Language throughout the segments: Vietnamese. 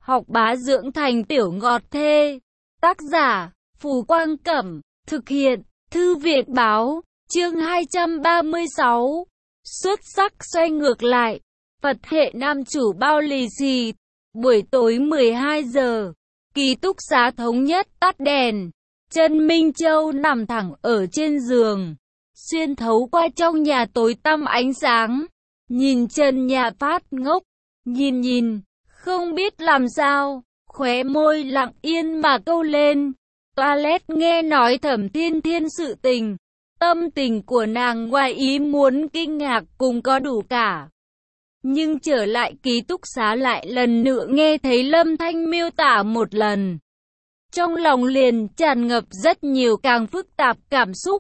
học bá dưỡng thành tiểu ngọt thê. Tác giả, Phù Quang Cẩm, thực hiện, Thư viện Báo, chương 236. Xuất sắc xoay ngược lại, Phật hệ nam chủ bao lì xì. Buổi tối 12 giờ, ký túc xá thống nhất tắt đèn. Trần Minh Châu nằm thẳng ở trên giường, xuyên thấu qua trong nhà tối tăm ánh sáng, nhìn trần nhà phát ngốc, nhìn, không biết làm sao, khóe môi lặng yên mà câu lên. Toilet nghe nói Thẩm Thiên Thiên sự tình, tâm tình của nàng ngoài ý muốn kinh ngạc cùng có đủ cả. Nhưng trở lại ký túc xá lại lần nữa nghe thấy Lâm Thanh miêu tả một lần. Trong lòng liền tràn ngập rất nhiều càng phức tạp cảm xúc.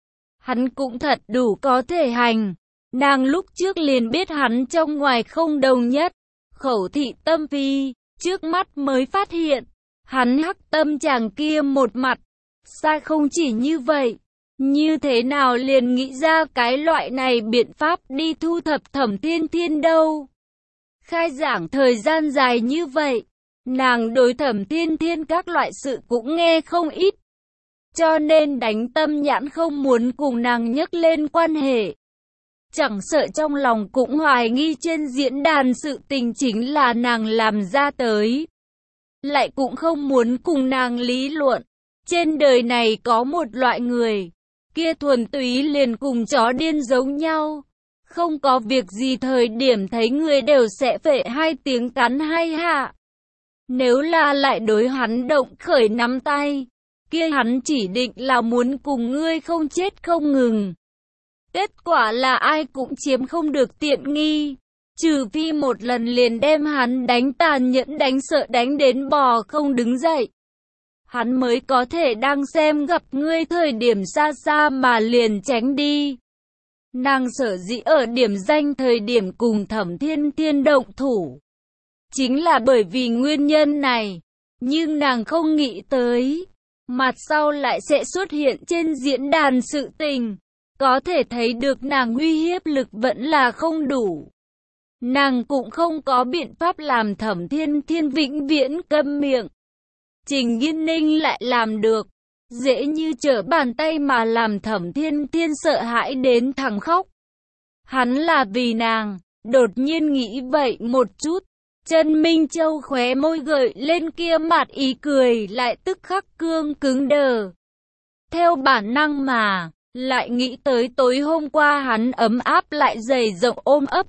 Hắn cũng thật đủ có thể hành. Nàng lúc trước liền biết hắn trong ngoài không đồng nhất, khẩu thị tâm phi, trước mắt mới phát hiện. Hắn hắc tâm chàng kia một mặt, sai không chỉ như vậy. Như thế nào liền nghĩ ra cái loại này biện pháp đi thu thập Thẩm Thiên Thiên đâu. Khai giảng thời gian dài như vậy, nàng đối Thẩm Thiên Thiên các loại sự cũng nghe không ít. Cho nên đánh tâm nhãn không muốn cùng nàng nhắc lên quan hệ. Chẳng sợ trong lòng cũng hoài nghi trên diễn đàn sự tình chính là nàng làm ra tới. Lại cũng không muốn cùng nàng lý luận. Trên đời này có một loại người, kia thuần túy liền cùng chó điên giống nhau. Không có việc gì thời điểm thấy người đều sẽ phệ hai tiếng cắn hay hạ. Nếu là lại đối hắn động khởi nắm tay, kia hắn chỉ định là muốn cùng ngươi không chết không ngừng. Kết quả là ai cũng chiếm không được tiện nghi, trừ phi một lần liền đem hắn đánh tàn nhẫn đánh sợ đánh đến bò không đứng dậy. Hắn mới có thể đang xem gặp ngươi thời điểm xa xa mà liền tránh đi. Nàng sở dĩ ở điểm danh thời điểm cùng Thẩm Thiên Thiên động thủ, chính là bởi vì nguyên nhân này. Nhưng nàng không nghĩ tới, mặt sau lại sẽ xuất hiện trên diễn đàn sự tình. Có thể thấy được nàng uy hiếp lực vẫn là không đủ. Nàng cũng không có biện pháp làm Thẩm Thiên Thiên vĩnh viễn câm miệng. Trình Nghiên Ninh lại làm được, dễ như trở bàn tay mà làm Thẩm Thiên Thiên sợ hãi đến thẳng khóc. Hắn là vì nàng, đột nhiên nghĩ vậy một chút. Trần Minh Châu khóe môi gợi lên kia mặt ý cười lại tức khắc cương cứng đờ. Theo bản năng mà, lại nghĩ tới tối hôm qua hắn ấm áp lại dày rộng ôm ấp.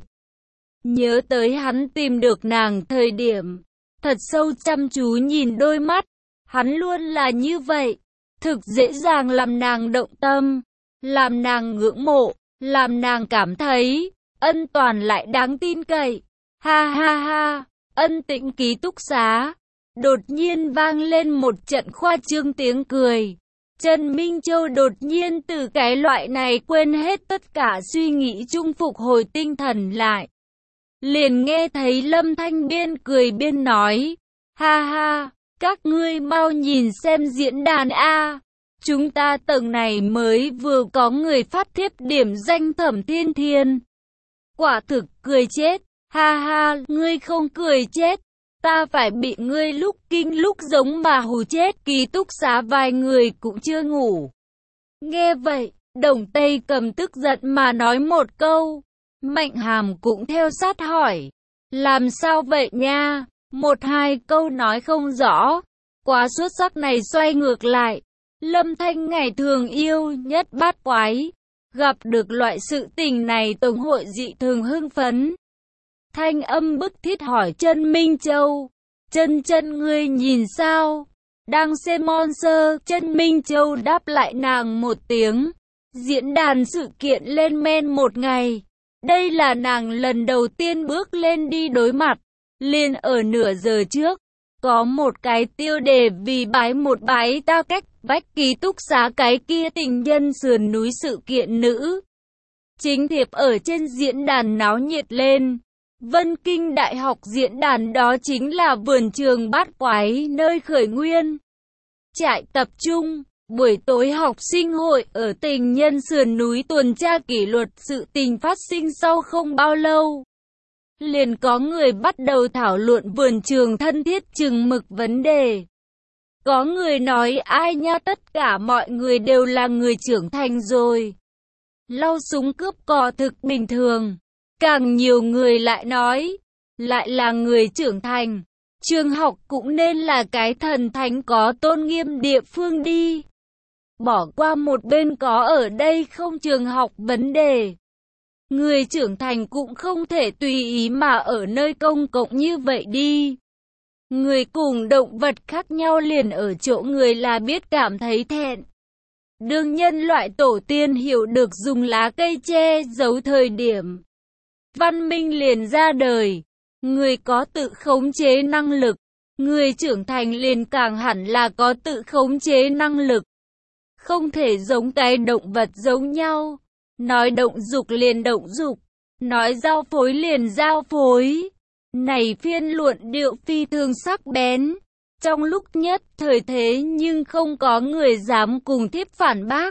Nhớ tới hắn tìm được nàng thời điểm, thật sâu chăm chú nhìn đôi mắt. Hắn luôn là như vậy, thực dễ dàng làm nàng động tâm, làm nàng ngưỡng mộ, làm nàng cảm thấy ân toàn lại đáng tin cậy. Ha ha ha, Ân Tĩnh ký túc xá. Đột nhiên vang lên một trận khoa trương tiếng cười. Trần Minh Châu đột nhiên từ cái loại này quên hết tất cả suy nghĩ chung phục hồi tinh thần lại. Liền nghe thấy Lâm Thanh biên cười biên nói, ha ha, các ngươi mau nhìn xem diễn đàn A. Chúng ta tầng này mới vừa có người phát thiếp điểm danh Thẩm Thiên Thiên. Quả thực cười chết, ha ha, ngươi không cười chết. Ta phải bị ngươi lúc kinh lúc giống mà hù chết. Ký túc xá vài người cũng chưa ngủ. Nghe vậy, Đồng Tây Cầm tức giận mà nói một câu. Mạnh Hàm cũng theo sát hỏi. Làm sao vậy nha? Một hai câu nói không rõ. Quá xuất sắc này xoay ngược lại. Lâm Thanh ngày thường yêu nhất bát quái. Gặp được loại sự tình này tổng hội dị thường hưng phấn. Thanh âm bức thiết hỏi Trần Minh Châu. Chân ngươi nhìn sao? Đang xem monster. Trần Minh Châu đáp lại nàng một tiếng. Diễn đàn sự kiện lên men một ngày. Đây là nàng lần đầu tiên bước lên đi đối mặt. Liền ở nửa giờ trước, có một cái tiêu đề vì bái một bái ta cách vách ký túc xá cái kia tình nhân sườn núi sự kiện nữ. Chính thiệp ở trên diễn đàn náo nhiệt lên. Vân Kinh Đại học diễn đàn đó chính là vườn trường bát quái nơi khởi nguyên. Trại tập trung, buổi tối học sinh hội ở tình nhân sườn núi tuần tra kỷ luật sự tình phát sinh sau không bao lâu. liền có người bắt đầu thảo luận vườn trường thân thiết chừng mực vấn đề. Có người nói ai nha, tất cả mọi người đều là người trưởng thành rồi. Lau súng cướp cò thực bình thường. Càng nhiều người lại nói, lại là người trưởng thành. Trường học cũng nên là cái thần thánh có tôn nghiêm địa phương đi. Bỏ qua một bên có ở đây không trường học vấn đề. Người trưởng thành cũng không thể tùy ý mà ở nơi công cộng như vậy đi. Người cùng động vật khác nhau liền ở chỗ người là biết cảm thấy thẹn. Đương nhân loại tổ tiên hiểu được dùng lá cây che giấu thời điểm văn minh liền ra đời. Người có tự khống chế năng lực, người trưởng thành liền càng hẳn là có tự khống chế năng lực. Không thể giống cái động vật giống nhau. Nói động dục liền động dục, nói giao phối liền giao phối. Này phiên luận điệu phi thường sắc bén. Trong lúc nhất thời thế nhưng không có người dám cùng thiếp phản bác.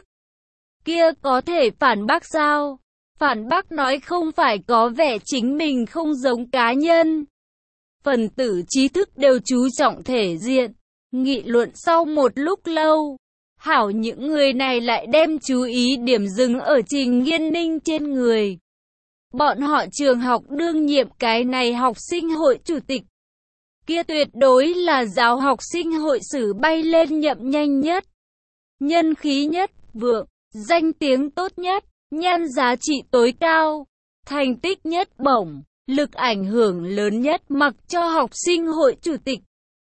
Kia có thể phản bác sao? Phản bác nói không phải có vẻ chính mình không giống cá nhân. Phần tử trí thức đều chú trọng thể diện. Nghị luận sau một lúc lâu, hảo những người này lại đem chú ý điểm dừng ở Trình Nghiên Ninh trên người. Bọn họ trường học đương nhiệm cái này học sinh hội chủ tịch. Kia tuyệt đối là giáo học sinh hội sử bay lên nhậm nhanh nhất. Nhân khí nhất, vượng, danh tiếng tốt nhất, nhan giá trị tối cao, thành tích nhất bổng, lực ảnh hưởng lớn nhất mặc cho học sinh hội chủ tịch.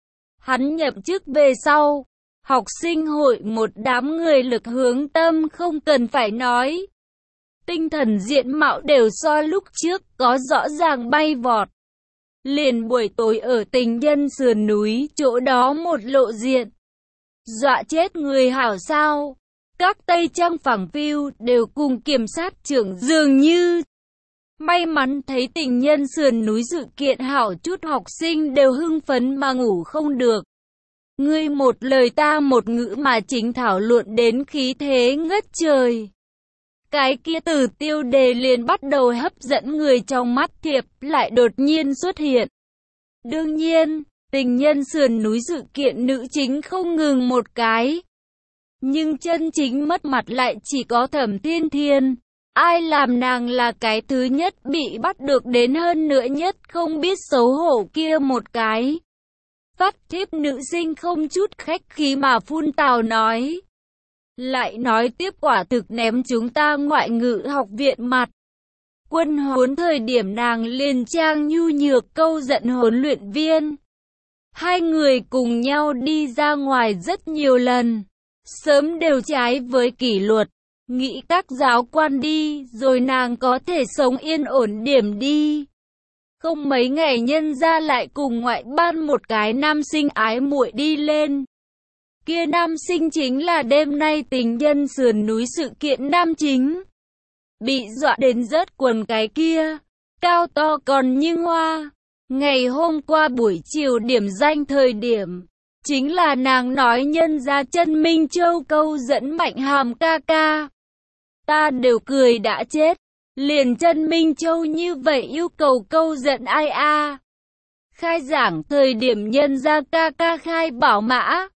Hắn nhậm chức về sau, học sinh hội một đám người lực hướng tâm không cần phải nói. Tinh thần diện mạo đều so lúc trước có rõ ràng bay vọt. Liền buổi tối ở Tình Nhân sườn núi chỗ đó một lộ diện. Dọa chết người hảo sao. Các Tây Trang phẳng phiu đều cùng kiểm sát trưởng dường như. May mắn thấy Tình Nhân sườn núi sự kiện hảo chút học sinh đều hưng phấn mà ngủ không được. Ngươi một lời ta một ngữ mà chính thảo luận đến khí thế ngất trời. Cái kia từ tiêu đề liền bắt đầu hấp dẫn người trong mắt thiệp lại đột nhiên xuất hiện. Đương nhiên, Tình Nhân sườn núi sự kiện nữ chính không ngừng một cái. Nhưng chân chính mất mặt lại chỉ có Thẩm Thiên Thiên. Ai làm nàng là cái thứ nhất bị bắt được đến hơn nữa nhất không biết xấu hổ kia một cái. Phát thiếp nữ sinh không chút khách khí mà phun tào nói. Lại nói tiếp quả thực ném chúng ta ngoại ngữ học viện mặt. Quân huấn thời điểm nàng liền trang nhu nhược câu giận huấn luyện viên. Hai người cùng nhau đi ra ngoài rất nhiều lần. Sớm đều trái với kỷ luật. Nghĩ các giáo quan đi rồi nàng có thể sống yên ổn điểm đi. Không mấy ngày nhân ra lại cùng ngoại ban một cái nam sinh ái muội đi lên. Kia nam sinh chính là đêm nay Tình Nhân sườn núi sự kiện nam chính. Bị dọa đến rớt quần cái kia, cao to còn như hoa. Ngày hôm qua buổi chiều điểm danh thời điểm, chính là nàng nói nhân ra Chân Minh Châu câu dẫn Mạnh Hàm ca ca. Ta đều cười đã chết, liền Chân Minh Châu như vậy yêu cầu câu giận ai a? Khai giảng thời điểm nhân ra ca ca khai bảo mã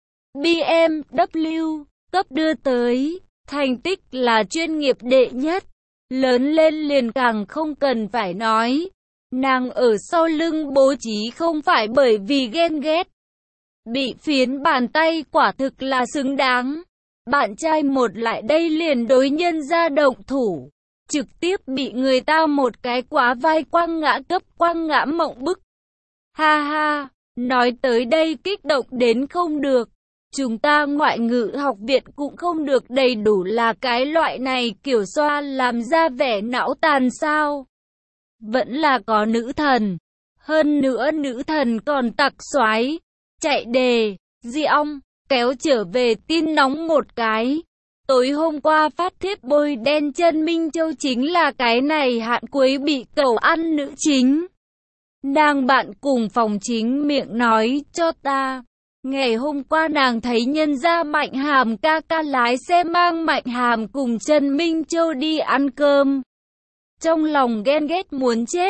BMW cấp đưa tới, thành tích là chuyên nghiệp đệ nhất. Lớn lên liền càng không cần phải nói. Nàng ở sau lưng bố trí không phải bởi vì ghen ghét. Bị phiến bàn tay quả thực là xứng đáng. Bạn trai một lại đây liền đối nhân ra động thủ. Trực tiếp bị người ta một cái quá vai quăng ngã cấp quăng ngã mộng bức. Ha ha, nói tới đây kích động đến không được. Chúng ta ngoại ngữ học viện cũng không được đầy đủ là cái loại này kiểu xoa làm ra vẻ não tàn sao. Vẫn là có nữ thần. Hơn nữa nữ thần còn tặc xoái. Chạy đề, Di ong, kéo trở về tin nóng một cái. Tối hôm qua phát thiếp bôi đen Chân Minh Châu chính là cái này hạn cuối bị cầu ăn nữ chính. Nàng bạn cùng phòng chính miệng nói cho ta. Ngày hôm qua nàng thấy nhân gia Mạnh Hàm ca ca lái xe mang Mạnh Hàm cùng Chân Minh Châu đi ăn cơm. Trong lòng ghen ghét muốn chết.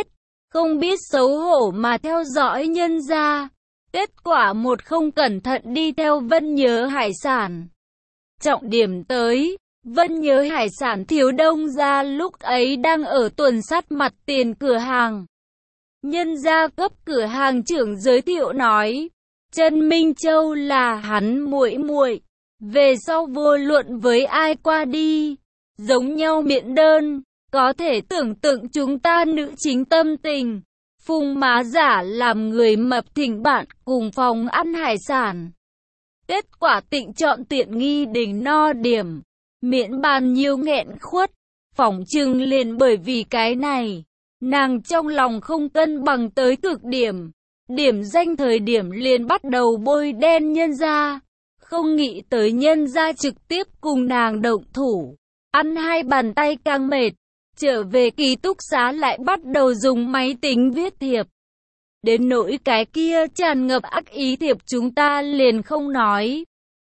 không biết xấu hổ mà theo dõi nhân gia. Kết quả một không cẩn thận đi theo Vân Nhớ Hải sản. Trọng điểm tới, Vân Nhớ Hải sản thiếu đông gia lúc ấy đang ở tuần sát mặt tiền cửa hàng. Nhân gia cấp cửa hàng trưởng giới thiệu nói, Trần Minh Châu là hắn muội muội, về sau vô luận với ai qua đi, giống nhau miệng đơn, có thể tưởng tượng chúng ta nữ chính tâm tình. Phùng má giả làm người mập thỉnh bạn cùng phòng ăn hải sản. Kết quả Tịnh chọn tiện nghi đỉnh no điểm, miễn bàn nhiều nghẹn khuất, phỏng chừng liền bởi vì cái này. Nàng trong lòng không cân bằng tới cực điểm, điểm danh thời điểm liền bắt đầu bôi đen nhân gia, không nghĩ tới nhân gia trực tiếp cùng nàng động thủ, ăn hai bàn tay càng mệt, trở về ký túc xá lại bắt đầu dùng máy tính viết thiệp. Đến nỗi cái kia tràn ngập ác ý thiệp chúng ta liền không nói.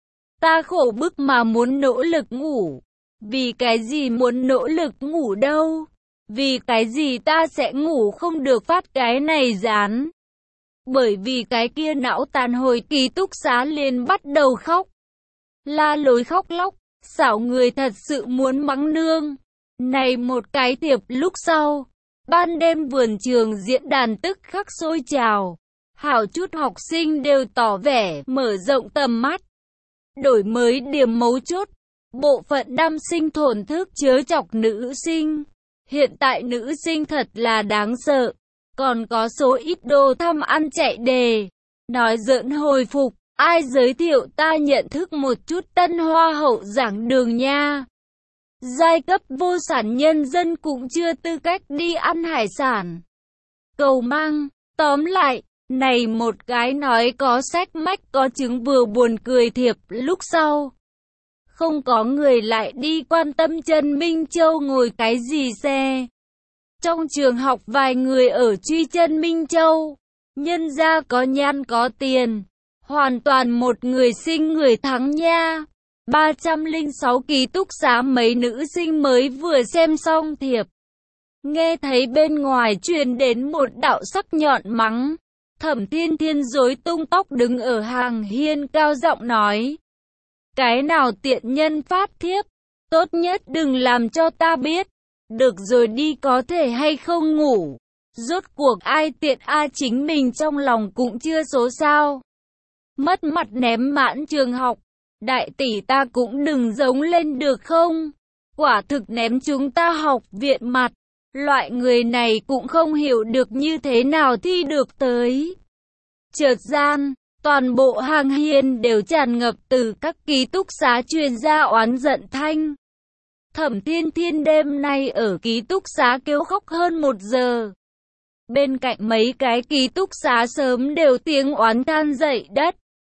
Ta khổ bức mà muốn nỗ lực ngủ, vì cái gì muốn nỗ lực ngủ đâu? Vì cái gì ta sẽ ngủ không được phát cái này dán? Bởi vì cái kia não tàn hồi ký túc xá liền bắt đầu khóc. La lối khóc lóc, xảo người thật sự muốn mắng nương. Này một cái thiệp lúc sau, ban đêm vườn trường diễn đàn tức khắc sôi trào. Hảo chút học sinh đều tỏ vẻ mở rộng tầm mắt. Đổi mới điểm mấu chốt, bộ phận nam sinh thổn thức chớ chọc nữ sinh. Hiện tại nữ sinh thật là đáng sợ, còn có số ít đồ thăm ăn chạy đề. Nói giỡn hồi phục, ai giới thiệu ta nhận thức một chút tân hoa hậu giảng đường nha. Giai cấp vô sản nhân dân cũng chưa tư cách đi ăn hải sản. Cầu mang, tóm lại, này một cái nói có sách mách có chứng vừa buồn cười thiệp lúc sau. Không có người lại đi quan tâm Trần Minh Châu ngồi cái gì xe. Trong trường học vài người ở truy Trần Minh Châu. Nhân gia có nhan có tiền. Hoàn toàn một người sinh người thắng nha. 306 ký túc xá mấy nữ sinh mới vừa xem xong thiệp. Nghe thấy bên ngoài truyền đến một đạo sắc nhọn mắng. Thẩm Thiên Thiên rối tung tóc đứng ở hàng hiên cao giọng nói. Cái nào tiện nhân phát thiếp, tốt nhất đừng làm cho ta biết. Được rồi đi có thể hay không ngủ. Rốt cuộc ai tiện chính mình trong lòng cũng chưa số sao. Mất mặt ném mãn trường học. Đại tỷ ta cũng đừng giống lên được không? Quả thực ném chúng ta học viện mặt. Loại người này cũng không hiểu được như thế nào thi được tới. Chợt gian, toàn bộ hàng hiên đều tràn ngập từ các ký túc xá truyền ra oán giận thanh. Thẩm Thiên Thiên đêm nay ở ký túc xá kêu khóc hơn 1 giờ. Bên cạnh mấy cái ký túc xá sớm đều tiếng oán than dậy đất.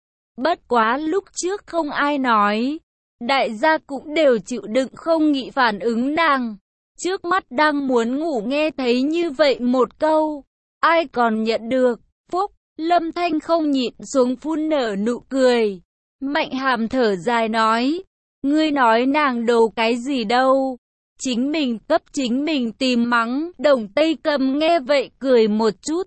Bất quá lúc trước không ai nói. Đại gia cũng đều chịu đựng không nghĩ phản ứng nàng. Trước mắt đang muốn ngủ nghe thấy như vậy một câu. Ai còn nhận được, phúc. Lâm Thanh không nhịn xuống phun nở nụ cười. Mạnh Hàm thở dài nói. Ngươi nói nàng đồ cái gì đâu. Chính mình cấp chính mình tìm mắng. Đồng Tây Cầm nghe vậy cười một chút.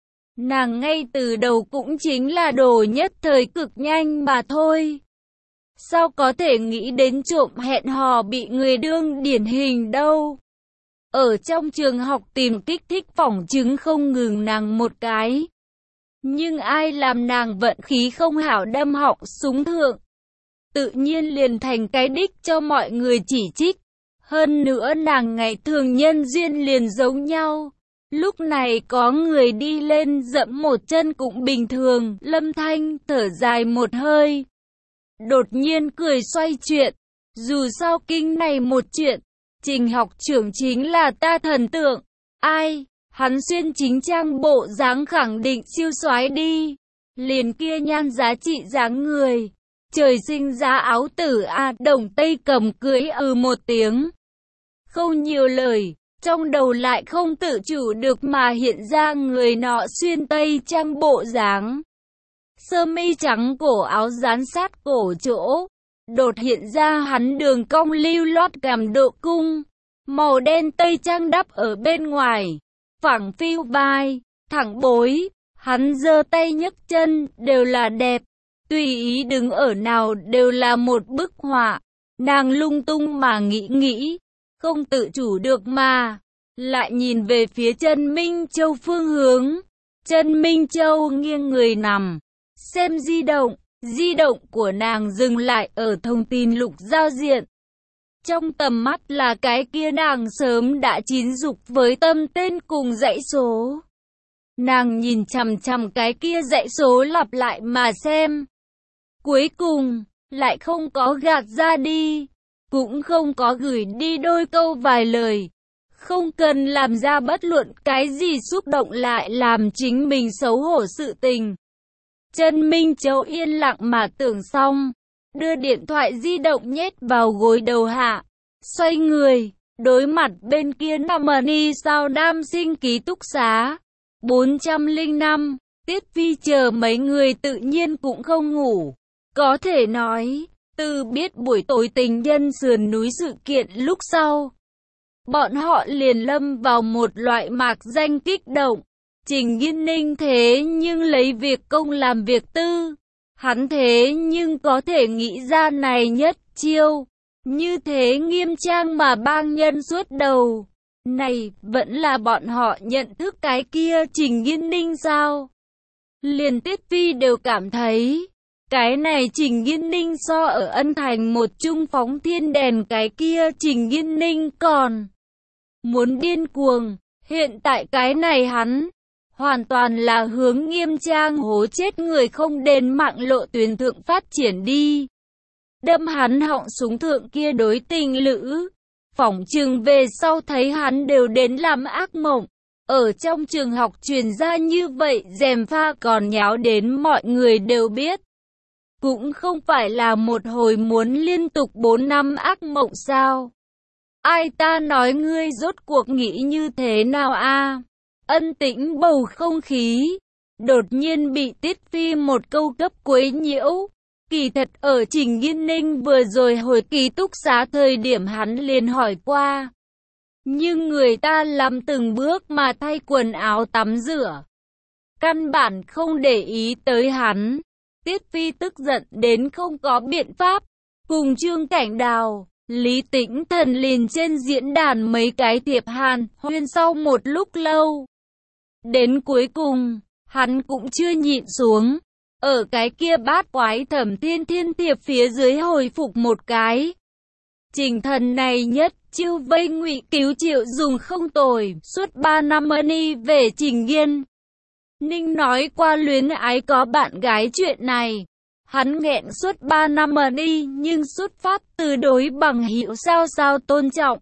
Nàng ngay từ đầu cũng chính là đồ nhất thời cực nhanh mà thôi. Sao có thể nghĩ đến trộm hẹn hò bị người đương điển hình đâu. Ở trong trường học tìm kích thích phỏng chứng không ngừng nàng một cái. Nhưng ai làm nàng vận khí không hảo đâm họng súng thượng. Tự nhiên liền thành cái đích cho mọi người chỉ trích. Hơn nữa nàng ngày thường nhân duyên liền giống nhau. Lúc này có người đi lên dẫm một chân cũng bình thường. Lâm Thanh thở dài một hơi. Đột nhiên cười xoay chuyện. Dù sao kinh này một chuyện. Trình học trưởng chính là ta thần tượng. Ai? Hắn xuyên chính trang bộ dáng khẳng định siêu soái đi. Liền kia nhan giá trị dáng người. Trời sinh giá áo tử Đồng Tây Cầm cưới một tiếng. Không nhiều lời. Trong đầu lại không tự chủ được mà hiện ra người nọ xuyên tây trang bộ dáng. Sơ mi trắng cổ áo dán sát cổ chỗ. Đột hiện ra hắn đường cong lưu loát gằm độ cung. Màu đen tây trang đắp ở bên ngoài. phẳng phiu vai, thẳng bối, hắn giơ tay nhấc chân đều là đẹp, tùy ý đứng ở nào đều là một bức họa. Nàng lung tung mà nghĩ, không tự chủ được mà lại nhìn về phía Trần Minh Châu phương hướng. Trần Minh Châu nghiêng người nằm, xem di động của nàng dừng lại ở thông tin lục giao diện. Trong tầm mắt là cái kia nàng sớm đã chín dục với tâm tên cùng dãy số. Nàng nhìn chằm chằm cái kia dãy số lặp lại mà xem. Cuối cùng, lại không có gạt ra đi, cũng không có gửi đi đôi câu vài lời. Không cần làm ra bất luận cái gì xúc động lại làm chính mình xấu hổ sự tình. Trần Minh Châu yên lặng mà tưởng xong, đưa điện thoại di động nhét vào gối đầu hạ, xoay người, đối mặt bên kia nằm ni sao nam sinh ký túc xá. 405, Tiết Phi chờ mấy người tự nhiên cũng không ngủ. Có thể nói, từ biết buổi tối tình nhân sườn núi sự kiện lúc sau, bọn họ liền lâm vào một loại mạc danh kích động. Trình Nghiên Ninh thế nhưng lấy việc công làm việc tư. Hắn thế nhưng có thể nghĩ ra này nhất chiêu. Như thế nghiêm trang mà bang nhân suốt đầu. Này vẫn là bọn họ nhận thức cái kia Trình Nghiên Ninh sao? Liền Tiết Phi đều cảm thấy cái này Trình Nghiên Ninh so ở Ân Thành một trung phóng thiên đèn cái kia Trình Nghiên Ninh còn muốn điên cuồng. Hiện tại cái này hắn hoàn toàn là hướng nghiêm trang hố chết người không đến mạng lộ tuyến thượng phát triển đi. Đâm hắn họng súng thượng kia đối tình lữ. Phỏng chừng về sau thấy hắn đều đến làm ác mộng. Ở trong trường học truyền ra như vậy gièm pha còn nháo đến mọi người đều biết. Cũng không phải là một hồi muốn liên tục 4 năm ác mộng sao? Ai ta nói ngươi rốt cuộc nghĩ như thế nào a? Ân tĩnh bầu không khí, đột nhiên bị Tiết Phi một câu cấp quấy nhiễu. Kỳ thật ở Trình Nghiên Ninh vừa rồi hồi ký túc xá thời điểm hắn liền hỏi qua. Nhưng người ta làm từng bước mà thay quần áo tắm rửa. Căn bản không để ý tới hắn. Tiết Phi tức giận đến không có biện pháp. Cùng Trương Cảnh Đào, Lý Tĩnh Thần liền trên diễn đàn mấy cái thiệp hàn huyên sau một lúc lâu. Đến cuối cùng, hắn cũng chưa nhịn xuống. Ở cái kia bát quái Thẩm Thiên Thiên thiệp phía dưới hồi phục một cái. Trình Thần này nhất chiêu vây Ngụy Cứu Triệu dùng không tồi. Suốt 3 năm money về Trình Nghiên Ninh nói qua luyến ái có bạn gái chuyện này. Hắn nghẹn suốt 3 năm money nhưng xuất phát từ đối bằng hữu sao tôn trọng.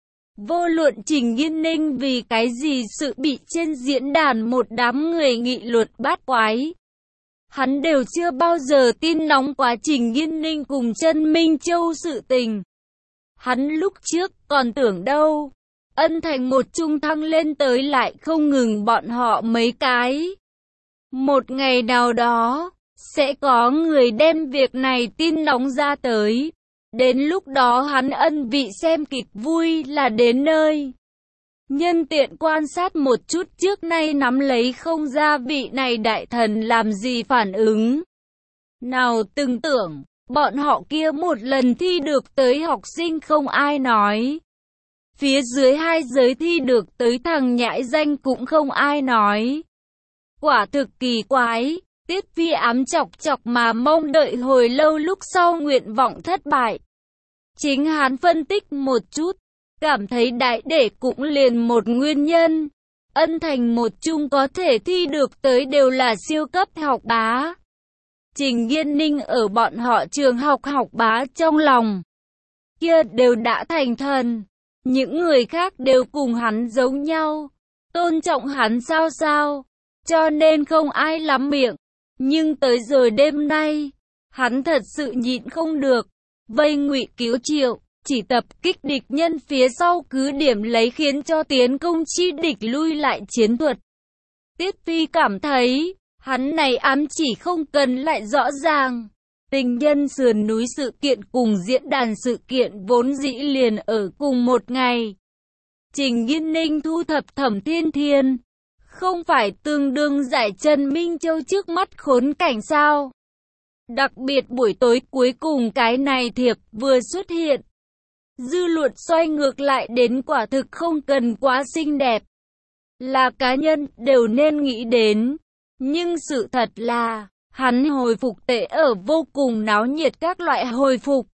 Vô luận Trình Nghiên Ninh vì cái gì sự bị trên diễn đàn một đám người nghị luận bát quái. Hắn đều chưa bao giờ tin nóng quá Trình Nghiên Ninh cùng Trần Minh Châu sự tình. Hắn lúc trước còn tưởng đâu, Ân Thành một trung thăng lên tới lại không ngừng bọn họ mấy cái. Một ngày nào đó, sẽ có người đem việc này tin nóng ra tới. Đến lúc đó hắn ân vị xem kịch vui là đến nơi. Nhân tiện quan sát một chút trước nay nắm lấy không ra vị này đại thần làm gì phản ứng. Nào từng tưởng, bọn họ kia một lần thi được tới học sinh không ai nói. Phía dưới 2 giới thi được tới thằng nhãi danh cũng không ai nói. Quả thực kỳ quái, Tiết Phi ám chọc mà mong đợi hồi lâu lúc sau nguyện vọng thất bại. Chính hắn phân tích một chút, cảm thấy đại để cũng liền một nguyên nhân. Ân Thành một trung có thể thi được tới đều là siêu cấp học bá. Trình Nghiên Ninh ở bọn họ trường học bá trong lòng. Kia đều đã thành thần. Những người khác đều cùng hắn giống nhau. Tôn trọng hắn sao. Cho nên không ai lắm miệng. Nhưng tới rồi đêm nay, hắn thật sự nhịn không được. Vây Ngụy Cứu Triệu, chỉ tập kích địch nhân phía sau cứ điểm lấy khiến cho tiến công chi địch lui lại chiến thuật. Tiết Phi cảm thấy, hắn này ám chỉ không cần lại rõ ràng. Tình nhân sườn núi sự kiện cùng diễn đàn sự kiện vốn dĩ liền ở cùng một ngày. Trình Nghiên Ninh thu thập Thẩm Thiên Thiên, không phải tương đương giải Trần Minh Châu trước mắt khốn cảnh sao? Đặc biệt buổi tối cuối cùng cái này thiệp vừa xuất hiện, dư luận xoay ngược lại đến quả thực không cần quá xinh đẹp, là cá nhân đều nên nghĩ đến. Nhưng sự thật là, hắn hồi phục tệ ở vô cùng náo nhiệt các loại hồi phục,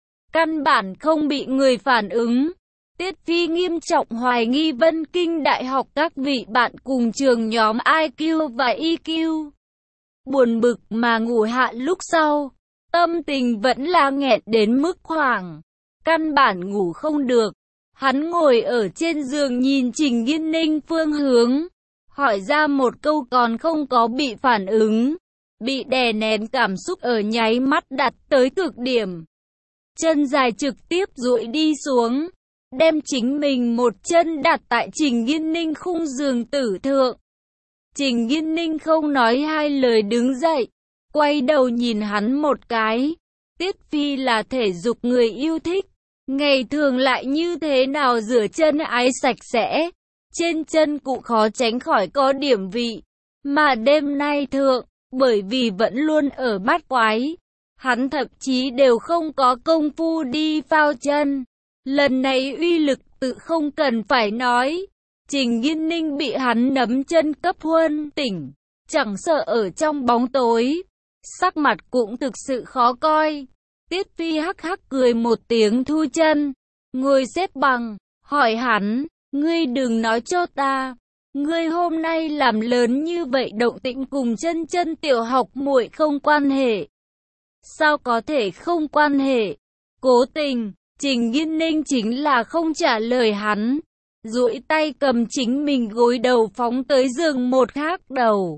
căn bản không bị người phản ứng. Tiết Phi nghiêm trọng hoài nghi Vân Kinh Đại học các vị bạn cùng trường nhóm IQ và EQ. Buồn bực mà ngủ hạ lúc sau, tâm tình vẫn là nghẹn đến mức hoảng, căn bản ngủ không được. Hắn ngồi ở trên giường nhìn Trình Nghiên Ninh phương hướng, hỏi ra một câu còn không có bị phản ứng, bị đè nén cảm xúc ở nháy mắt đặt tới cực điểm. Chân dài trực tiếp duỗi đi xuống, đem chính mình một chân đặt tại Trình Nghiên Ninh khung giường tử thượng. Trình Nghiên Ninh không nói hai lời đứng dậy, quay đầu nhìn hắn một cái. Tiết Phi là thể dục người yêu thích, ngày thường lại như thế nào rửa chân ái sạch sẽ, trên chân cụ khó tránh khỏi có điểm vị. Mà đêm nay thượng, bởi vì vẫn luôn ở bát quái, hắn thậm chí đều không có công phu đi phao chân. Lần này uy lực tự không cần phải nói. Trình Nghiên Ninh bị hắn nấm chân cấp huân tỉnh, chẳng sợ ở trong bóng tối, sắc mặt cũng thực sự khó coi. Tiết Phi hắc hắc cười một tiếng thu chân, ngồi xếp bằng, hỏi hắn, ngươi đừng nói cho ta, ngươi hôm nay làm lớn như vậy động tĩnh cùng chân chân tiểu học muội không quan hệ. Sao có thể không quan hệ? Cố tình, Trình Nghiên Ninh chính là không trả lời hắn, duỗi tay cầm chính mình gối đầu phóng tới giường một khác đầu.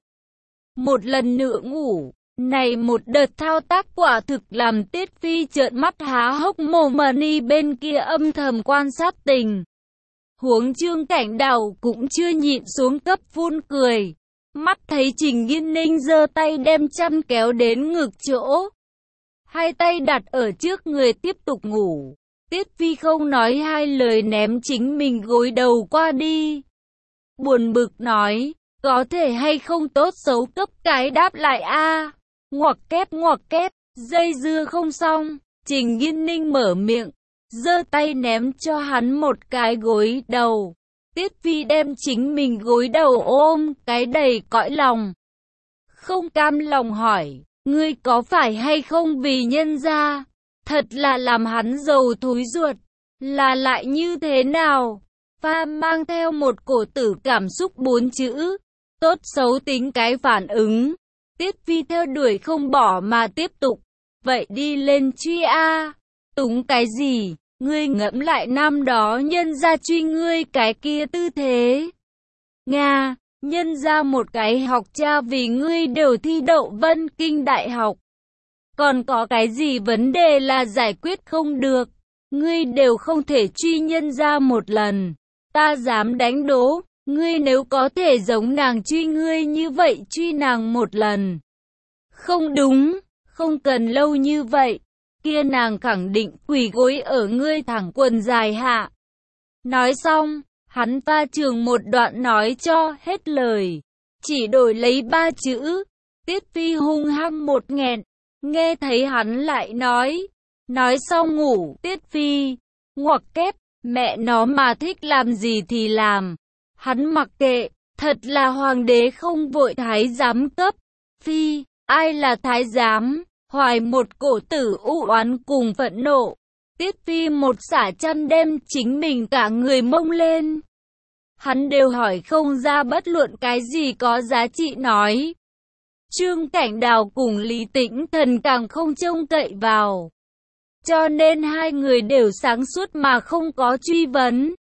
Một lần nữa ngủ, này một đợt thao tác quả thực làm Tiết Phi trợn mắt há hốc mồm, Mani bên kia âm thầm quan sát tình huống. Trương Cảnh Đào cũng chưa nhịn xuống cấp phun cười, mắt thấy Trình Nghiên Ninh giơ tay đem chăn kéo đến ngực chỗ, hai tay đặt ở trước người tiếp tục ngủ. Tiết Phi không nói hai lời ném chính mình gối đầu qua đi. Buồn bực nói, có thể hay không tốt xấu cấp cái đáp lại a. Ngoặc kép, dây dưa không xong. Trình Nghiên Ninh mở miệng, giơ tay ném cho hắn một cái gối đầu. Tiết Phi đem chính mình gối đầu ôm, cái đầy cõi lòng. Không cam lòng hỏi, ngươi có phải hay không vì nhân gia? Thật là làm hắn dầu thối ruột, là lại như thế nào? Pha mang theo một cổ tử cảm xúc 4 chữ, tốt xấu tính cái phản ứng. Tiết Phi theo đuổi không bỏ mà tiếp tục, vậy đi lên truy a. Túng cái gì? Ngươi ngẫm lại năm đó nhân gia truy ngươi cái kia tư thế. Nga, nhân gia một cái học cha vì ngươi đều thi đậu Vân Kinh Đại học. Còn có cái gì vấn đề là giải quyết không được? Ngươi đều không thể truy nhân gia một lần. Ta dám đánh đố, ngươi nếu có thể giống nàng truy ngươi như vậy truy nàng một lần. Không đúng, không cần lâu như vậy. Kia nàng khẳng định quỳ gối ở ngươi thẳng quần dài hạ. Nói xong, hắn pha trường một đoạn nói cho hết lời. Chỉ đổi lấy 3 chữ. Tiết Phi hung hăng một nghẹn. Nghe thấy hắn lại nói xong ngủ. Tiết Phi, ngoặc kép, mẹ nó mà thích làm gì thì làm. Hắn mặc kệ, thật là hoàng đế không vội thái giám cấp. Phi, ai là thái giám? Hoài một cổ tử u oán cùng phẫn nộ. Tiết Phi một xả chăn đem chính mình cả người mông lên. Hắn đều hỏi không ra bất luận cái gì có giá trị nói. Trương Cảnh Đào cùng Lý Tĩnh Thần càng không trông cậy vào. Cho nên hai người đều sáng suốt mà không có truy vấn.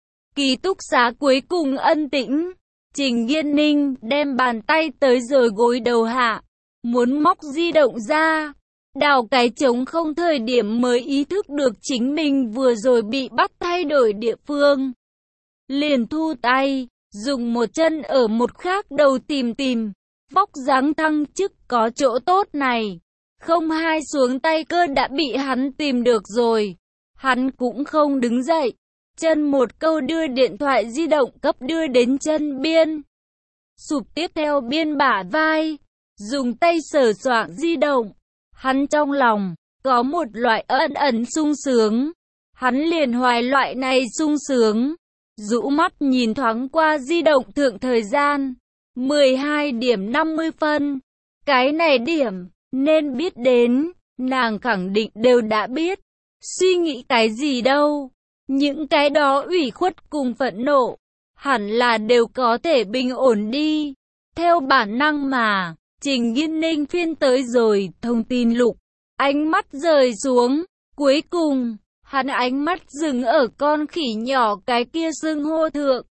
Ký túc xá cuối cùng ân tĩnh. Trình Nghiên Ninh đem bàn tay tới rồi gối đầu hạ. Muốn móc di động ra. Đào cái trống không thời điểm mới ý thức được chính mình vừa rồi bị bắt thay đổi địa phương. Liền thu tay, dùng một chân ở một khác đầu tìm. Vóc dáng thăng chức có chỗ tốt này. Không hai xuống tay cơ đã bị hắn tìm được rồi. Hắn cũng không đứng dậy. Chân một câu đưa điện thoại di động cấp đưa đến chân Biên. Sụp tiếp theo Biên bả vai, dùng tay sờ soạng di động. Hắn trong lòng có một loại ẩn ẩn sung sướng. Hắn liền hoài loại này sung sướng. Rũ mắt nhìn thoáng qua di động thượng thời gian. 12 điểm 50 phân. Cái này điểm, nên biết đến, nàng khẳng định đều đã biết. Suy nghĩ cái gì đâu. Những cái đó ủy khuất cùng phẫn nộ, hẳn là đều có thể bình ổn đi. Theo bản năng mà, Trình Nghiên Ninh phiên tới rồi, thông tin lục. Ánh mắt rời xuống, cuối cùng, hắn ánh mắt dừng ở con khỉ nhỏ cái kia xưng hô thượng.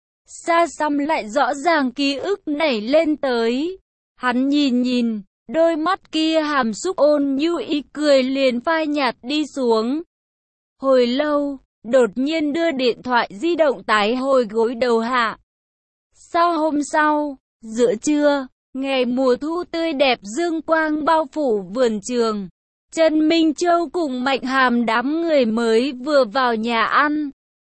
Xa xăm lại rõ ràng ký ức nảy lên tới. Hắn nhìn, đôi mắt kia hàm xúc ôn nhu ý cười liền phai nhạt đi xuống. Hồi lâu, đột nhiên đưa điện thoại di động tái hồi gối đầu hạ. Sau hôm sau, giữa trưa, ngày mùa thu tươi đẹp dương quang bao phủ vườn trường. Trần Minh Châu cùng Mạnh Hàm đám người mới vừa vào nhà ăn.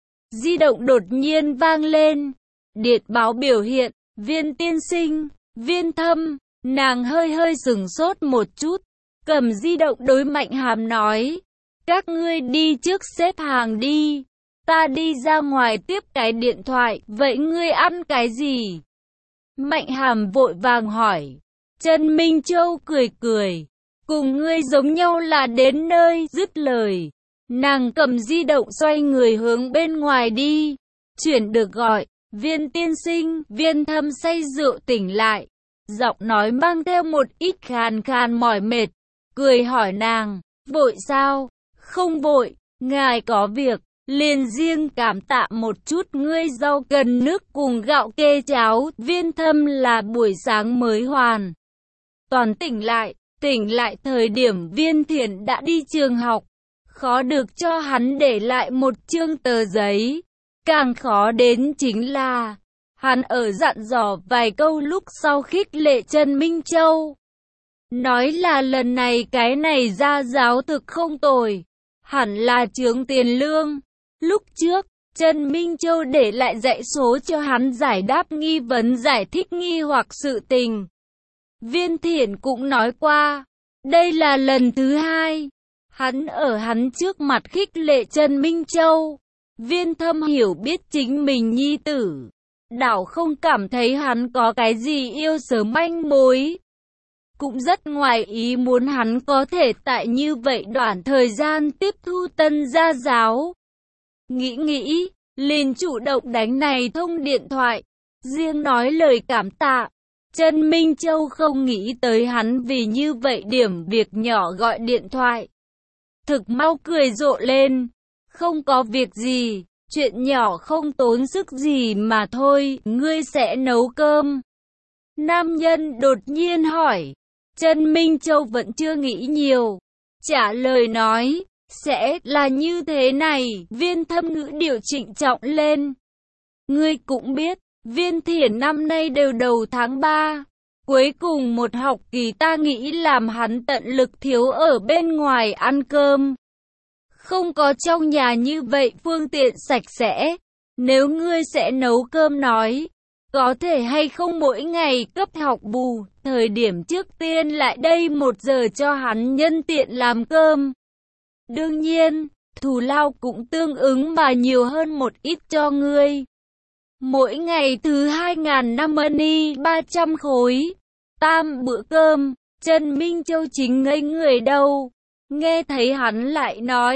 Di động đột nhiên vang lên. Điện báo biểu hiện, Viên tiên sinh, Viên Thâm. Nàng hơi sửng sốt một chút. Cầm di động đối Mạnh Hàm nói. Các ngươi đi trước xếp hàng đi. Ta đi ra ngoài tiếp cái điện thoại. Vậy ngươi ăn cái gì? Mạnh Hàm vội vàng hỏi. Trần Minh Châu cười. Cùng ngươi giống nhau là đến nơi. Dứt lời, nàng cầm di động xoay người hướng bên ngoài đi. Chuyển được gọi. Viên tiên sinh. Viên Thâm say rượu tỉnh lại. Giọng nói mang theo một ít khàn mỏi mệt. Cười hỏi nàng. Vội sao? Không vội. Ngài có việc. Liền riêng cảm tạ một chút ngươi rau cần nước cùng gạo kê cháo. Viên Thâm là buổi sáng mới hoàn toàn tỉnh lại thời điểm Viên Thiển đã đi trường học. Khó được cho hắn để lại một chương tờ giấy. Càng khó đến chính là hắn ở dặn dò vài câu lúc sau khích lệ Trần Minh Châu. Nói là lần này cái này ra giáo thực không tồi. Hẳn là chướng tiền lương. Lúc trước, Trần Minh Châu để lại dãy số cho hắn giải đáp nghi vấn giải thích nghi hoặc sự tình. Viên Thiển cũng nói qua, đây là lần thứ hai. Hắn trước mặt khích lệ Trần Minh Châu. Viên Thâm hiểu biết chính mình nhi tử. Đảo không cảm thấy hắn có cái gì yêu sớm manh mối. Cũng rất ngoài ý muốn hắn có thể tại như vậy đoạn thời gian tiếp thu tân gia giáo. Nghĩ, liền chủ động đánh này thông điện thoại, riêng nói lời cảm tạ. Trần Minh Châu không nghĩ tới hắn vì như vậy điểm việc nhỏ gọi điện thoại. Thực mau cười rộ lên, không có việc gì, chuyện nhỏ không tốn sức gì mà thôi, ngươi sẽ nấu cơm. Nam nhân đột nhiên hỏi, Trần Minh Châu vẫn chưa nghĩ nhiều, trả lời nói. Sẽ là như thế này. Viên Thâm ngữ điệu trịnh trọng lên. Ngươi cũng biết, Viên Thiển năm nay đều đầu tháng 3. Cuối cùng một học kỳ ta nghĩ làm hắn tận lực thiếu ở bên ngoài ăn cơm. Không có trong nhà như vậy phương tiện sạch sẽ. Nếu ngươi sẽ nấu cơm nói, có thể hay không mỗi ngày cấp học bù, thời điểm trước tiên lại đây 1 giờ cho hắn nhân tiện làm cơm. Đương nhiên, thù lao cũng tương ứng mà nhiều hơn một ít cho ngươi. Mỗi ngày thứ 2.500 300 khối. 3 bữa cơm. Trần Minh Châu chính ngây người đâu. Nghe thấy hắn lại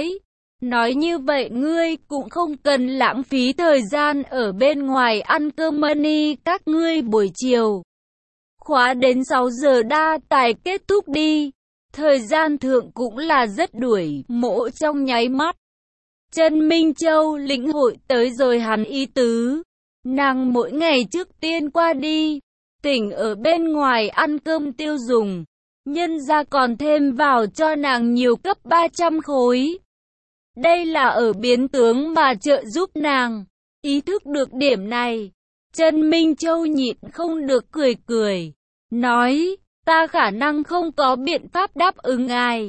nói như vậy ngươi cũng không cần lãng phí thời gian ở bên ngoài ăn cơm money. Các ngươi buổi chiều khóa đến 6 giờ đa tài kết thúc đi. Thời gian thượng cũng là rất đuổi, mỗ trong nháy mắt. Trần Minh Châu lĩnh hội tới rồi hắn ý tứ. Nàng mỗi ngày trước tiên qua đi, tỉnh ở bên ngoài ăn cơm tiêu dùng. Nhân ra còn thêm vào cho nàng nhiều cấp 300 khối. Đây là ở biến tướng mà trợ giúp nàng. Ý thức được điểm này, Trần Minh Châu nhịn không được cười. Nói, ta khả năng không có biện pháp đáp ứng ngài.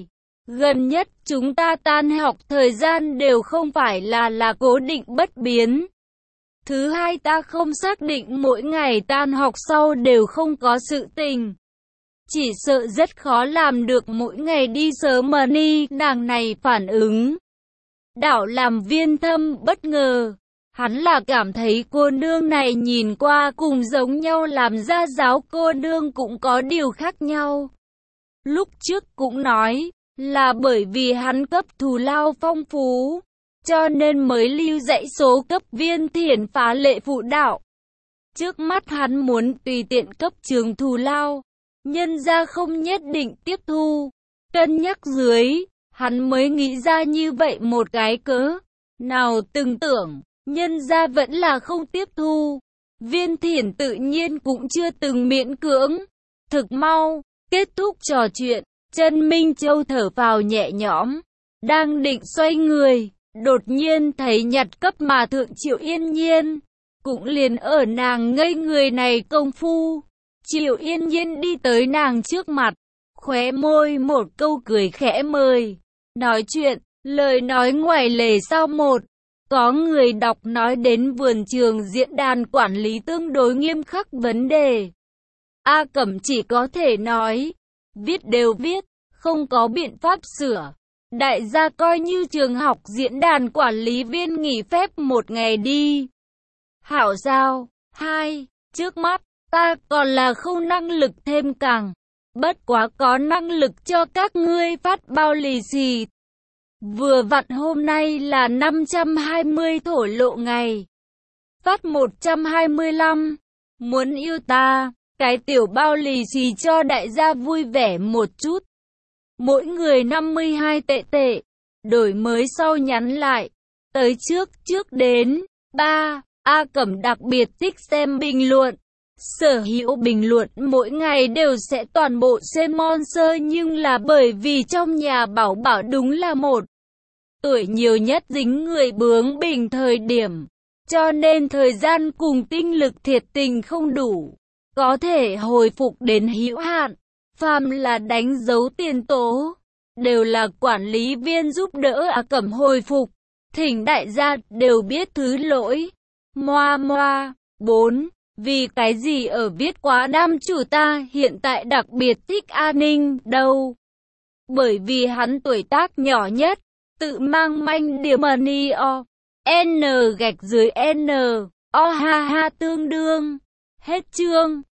Gần nhất chúng ta tan học thời gian đều không phải là cố định bất biến. Thứ hai, ta không xác định mỗi ngày tan học sau đều không có sự tình. Chỉ sợ rất khó làm được mỗi ngày đi sớm mà ni nàng này phản ứng. Đảo làm Viên Thâm bất ngờ. Hắn là cảm thấy cô nương này nhìn qua cùng giống nhau, làm ra giáo cô nương cũng có điều khác nhau. Lúc trước cũng nói là bởi vì hắn cấp thù lao phong phú, cho nên mới lưu dãy số cấp Viên Thiển phá lệ phụ đạo. Trước mắt hắn muốn tùy tiện cấp trường thù lao, nhân ra không nhất định tiếp thu. Cân nhắc dưới, hắn mới nghĩ ra như vậy một cái cớ. Nào từng tưởng, nhân ra vẫn là không tiếp thu. Viên Thiển tự nhiên cũng chưa từng miễn cưỡng. Thực mau, kết thúc trò chuyện, Trân Minh Châu thở phào nhẹ nhõm. Đang định xoay người, đột nhiên thấy nhặt cấp mà thượng Triệu Yên Nhiên. Cũng liền ở nàng ngây người này công phu, Triệu Yên Nhiên đi tới nàng trước mặt, khóe môi một câu cười khẽ mời. Nói chuyện, lời nói ngoài lề sau một. Có người đọc nói đến vườn trường diễn đàn quản lý tương đối nghiêm khắc vấn đề. A Cẩm chỉ có thể nói, viết đều viết, không có biện pháp sửa. Đại gia coi như trường học diễn đàn quản lý viên nghỉ phép một ngày đi. Hảo sao? Hai, trước mắt, ta còn là không năng lực thêm càng. Bất quá có năng lực cho các ngươi phát bao lì xì. Vừa vặn hôm nay là 520 thổ lộ ngày. Phát 125. Muốn yêu ta, cái tiểu bao lì xì cho đại gia vui vẻ một chút. Mỗi người 52 tệ tệ. Đổi mới sau nhắn lại. Tới trước đến. 3. A Cẩm đặc biệt thích xem bình luận. Sở hữu bình luận mỗi ngày đều sẽ toàn bộ xem Monster, nhưng là bởi vì trong nhà bảo bảo đúng là một tuổi nhiều nhất dính người bướng bỉnh thời điểm, cho nên thời gian cùng tinh lực thiệt tình không đủ, có thể hồi phục đến hữu hạn. Phàm là đánh dấu tiền tố, đều là quản lý viên giúp đỡ A Cẩm hồi phục, thỉnh đại gia đều biết thứ lỗi. Moa moa. 4. Vì cái gì ở viết quá đam chủ ta hiện tại đặc biệt thích an ninh đâu? Bởi vì hắn tuổi tác nhỏ nhất, tự mang manh điểm money o. N gạch dưới N. O ha ha tương đương. Hết chương.